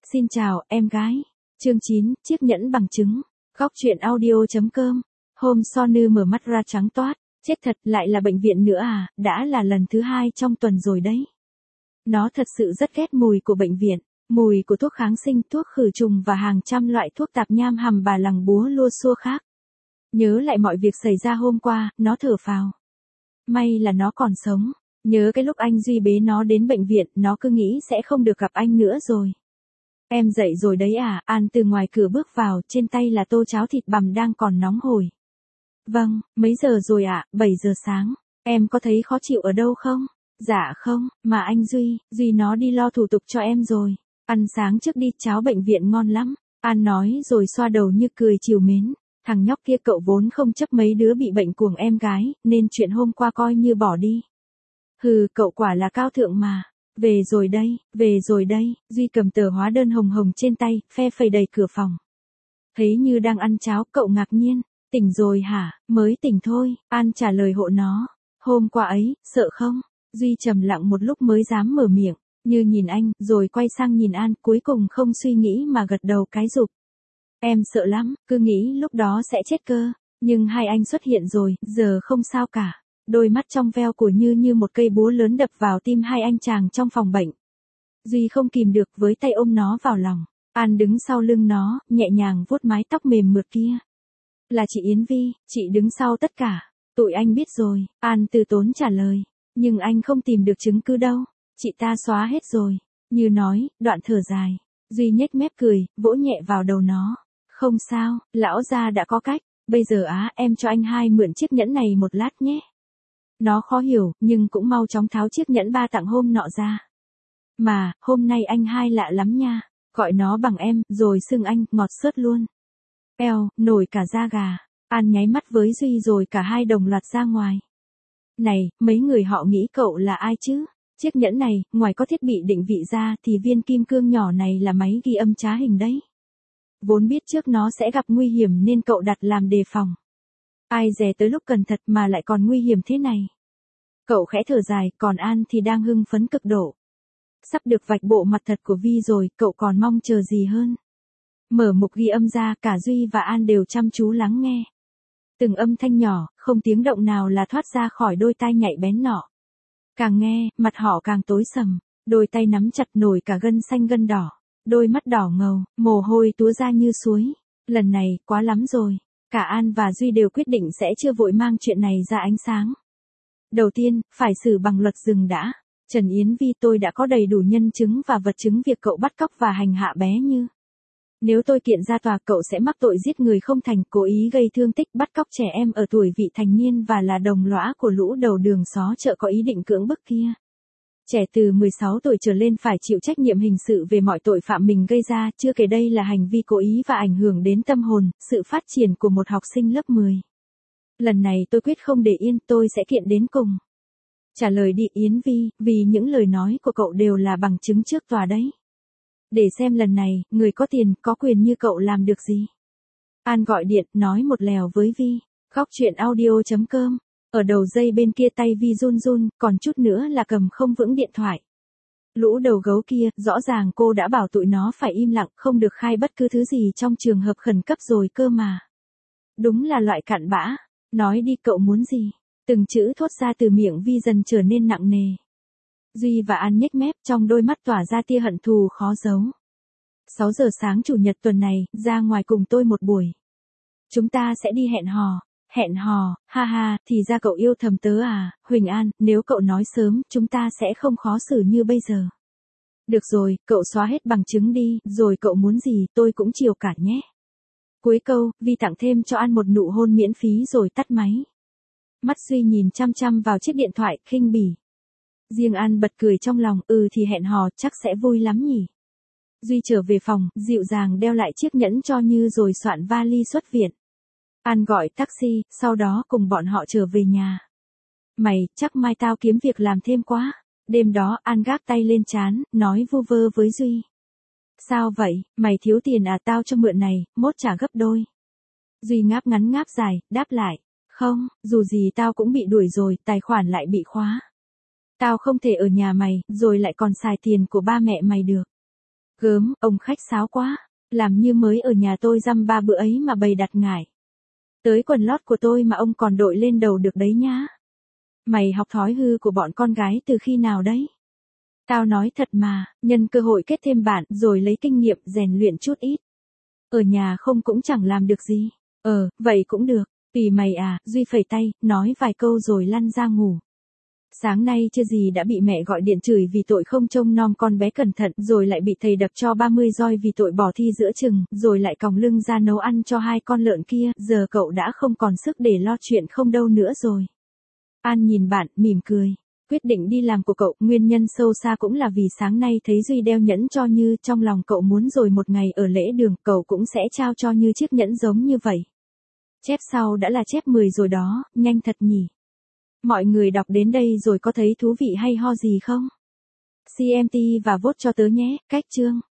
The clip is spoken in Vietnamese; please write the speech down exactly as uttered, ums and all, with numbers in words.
Xin chào, em gái. Chương chín, chiếc nhẫn bằng chứng. Góc truyện audio.com. Hôm Sonu mở mắt ra trắng toát. Chết thật, lại là bệnh viện nữa à, đã là lần thứ hai trong tuần rồi đấy. Nó thật sự rất ghét mùi của bệnh viện. Mùi của thuốc kháng sinh, thuốc khử trùng và hàng trăm loại thuốc tạp nham hầm bà lằng búa lua xua khác. Nhớ lại mọi việc xảy ra hôm qua, nó thở phào. May là nó còn sống. Nhớ cái lúc anh Duy bế nó đến bệnh viện, nó cứ nghĩ sẽ không được gặp anh nữa rồi. Em dậy rồi đấy à, An từ ngoài cửa bước vào, trên tay là tô cháo thịt bằm đang còn nóng hổi. Vâng, mấy giờ rồi ạ, à? bảy giờ sáng. Em có thấy khó chịu ở đâu không? Dạ không, mà anh Duy, Duy nó đi lo thủ tục cho em rồi. Ăn sáng trước đi, cháo bệnh viện ngon lắm. An nói rồi xoa đầu như cười trìu mến. Thằng nhóc kia cậu vốn không chấp mấy đứa bị bệnh cuồng em gái, nên chuyện hôm qua coi như bỏ đi. Hừ, cậu quả là cao thượng mà. Về rồi đây, về rồi đây, Duy cầm tờ hóa đơn hồng hồng trên tay, phe phẩy đầy cửa phòng. Thấy như đang ăn cháo, cậu ngạc nhiên. Tỉnh rồi hả, mới tỉnh thôi, An trả lời hộ nó. Hôm qua ấy, sợ không? Duy trầm lặng một lúc mới dám mở miệng, như nhìn anh, rồi quay sang nhìn An, cuối cùng không suy nghĩ mà gật đầu cái rụp. Em sợ lắm, cứ nghĩ lúc đó sẽ chết cơ, nhưng hai anh xuất hiện rồi, giờ không sao cả. Đôi mắt trong veo của Như như một cây búa lớn đập vào tim hai anh chàng trong phòng bệnh. Duy không kìm được với tay ôm nó vào lòng. An đứng sau lưng nó, nhẹ nhàng vuốt mái tóc mềm mượt kia. Là chị Yến Vi, chị đứng sau tất cả. Tụi anh biết rồi, An từ tốn trả lời. Nhưng anh không tìm được chứng cứ đâu. Chị ta xóa hết rồi. Như nói, đoạn thở dài. Duy nhếch mép cười, vỗ nhẹ vào đầu nó. Không sao, lão gia đã có cách. Bây giờ á, em cho anh hai mượn chiếc nhẫn này một lát nhé. Nó khó hiểu, nhưng cũng mau chóng tháo chiếc nhẫn ba tặng hôm nọ ra. Mà, hôm nay anh hai lạ lắm nha. Gọi nó bằng em, rồi xưng anh, ngọt xớt luôn. Eo, nổi cả da gà. An nháy mắt với Duy rồi cả hai đồng loạt ra ngoài. Này, mấy người họ nghĩ cậu là ai chứ? Chiếc nhẫn này, ngoài có thiết bị định vị ra thì viên kim cương nhỏ này là máy ghi âm trá hình đấy. Vốn biết trước nó sẽ gặp nguy hiểm nên cậu đặt làm đề phòng. Ai dè tới lúc cần thật mà lại còn nguy hiểm thế này. Cậu khẽ thở dài, còn An thì đang hưng phấn cực độ. Sắp được vạch bộ mặt thật của Vi rồi, cậu còn mong chờ gì hơn. Mở mục ghi âm ra, cả Duy và An đều chăm chú lắng nghe. Từng âm thanh nhỏ, không tiếng động nào là thoát ra khỏi đôi tai nhạy bén nọ. Càng nghe, mặt họ càng tối sầm, đôi tay nắm chặt nổi cả gân xanh gân đỏ, đôi mắt đỏ ngầu, mồ hôi túa ra như suối. Lần này, quá lắm rồi. Cả An và Duy đều quyết định sẽ chưa vội mang chuyện này ra ánh sáng. Đầu tiên, phải xử bằng luật rừng đã. Trần Yến Vi, tôi đã có đầy đủ nhân chứng và vật chứng việc cậu bắt cóc và hành hạ bé Như. Nếu tôi kiện ra tòa, cậu sẽ mắc tội giết người không thành, cố ý gây thương tích, bắt cóc trẻ em ở tuổi vị thành niên và là đồng lõa của lũ đầu đường xó chợ có ý định cưỡng bức kia. Trẻ từ mười sáu tuổi trở lên phải chịu trách nhiệm hình sự về mọi tội phạm mình gây ra, chưa kể đây là hành vi cố ý và ảnh hưởng đến tâm hồn, sự phát triển của một học sinh lớp mười. Lần này tôi quyết không để yên, tôi sẽ kiện đến cùng. Trả lời đi Yến Vi, vì những lời nói của cậu đều là bằng chứng trước tòa đấy. Để xem lần này, người có tiền, có quyền như cậu làm được gì. An gọi điện, nói một lèo với Vi. Góc truyện audio.com. Ở đầu dây bên kia tay Vi run run, còn chút nữa là cầm không vững điện thoại. Lũ đầu gấu kia, rõ ràng cô đã bảo tụi nó phải im lặng, không được khai bất cứ thứ gì trong trường hợp khẩn cấp rồi cơ mà. Đúng là loại cặn bã. Nói đi, cậu muốn gì? Từng chữ thốt ra từ miệng Vi dần trở nên nặng nề. Duy và An nhếch mép, trong đôi mắt tỏa ra tia hận thù khó giấu. sáu giờ sáng chủ nhật tuần này, ra ngoài cùng tôi một buổi. Chúng ta sẽ đi hẹn hò. Hẹn hò, ha ha, thì ra cậu yêu thầm tớ à, Huỳnh An, nếu cậu nói sớm, chúng ta sẽ không khó xử như bây giờ. Được rồi, cậu xóa hết bằng chứng đi, rồi cậu muốn gì, tôi cũng chiều cả nhé. Cuối câu, Vi tặng thêm cho An một nụ hôn miễn phí rồi tắt máy. Mắt Duy nhìn chăm chăm vào chiếc điện thoại, khinh bỉ. Riêng An bật cười trong lòng, ừ thì hẹn hò, chắc sẽ vui lắm nhỉ. Duy trở về phòng, dịu dàng đeo lại chiếc nhẫn cho Như rồi soạn vali xuất viện. An gọi taxi, sau đó cùng bọn họ trở về nhà. Mày, chắc mai tao kiếm việc làm thêm quá. Đêm đó, An gác tay lên trán, nói vu vơ với Duy. Sao vậy, mày thiếu tiền à, tao cho mượn này, mốt trả gấp đôi. Duy ngáp ngắn ngáp dài, đáp lại. Không, dù gì tao cũng bị đuổi rồi, tài khoản lại bị khóa. Tao không thể ở nhà mày, rồi lại còn xài tiền của ba mẹ mày được. Gớm, ông khách sáo quá. Làm như mới ở nhà tôi dăm ba bữa ấy mà bày đặt ngải. Tới quần lót của tôi mà ông còn đội lên đầu được đấy nhá. Mày học thói hư của bọn con gái từ khi nào đấy? Tao nói thật mà, nhân cơ hội kết thêm bạn rồi lấy kinh nghiệm rèn luyện chút ít. Ở nhà không cũng chẳng làm được gì. Ờ, vậy cũng được. Tùy mày à, Duy phẩy tay, nói vài câu rồi lăn ra ngủ. Sáng nay chưa gì đã bị mẹ gọi điện chửi vì tội không trông nom con bé cẩn thận, rồi lại bị thầy đập cho ba mươi roi vì tội bỏ thi giữa chừng, rồi lại còng lưng ra nấu ăn cho hai con lợn kia, giờ cậu đã không còn sức để lo chuyện không đâu nữa rồi. An nhìn bạn, mỉm cười. Quyết định đi làm của cậu, nguyên nhân sâu xa cũng là vì sáng nay thấy Duy đeo nhẫn cho Như, trong lòng cậu muốn rồi một ngày ở lễ đường, cậu cũng sẽ trao cho Như chiếc nhẫn giống như vậy. Chép sau đã là chép mười rồi đó, nhanh thật nhỉ. Mọi người đọc đến đây rồi có thấy thú vị hay ho gì không? xê em tê và vote cho tớ nhé, cách chương.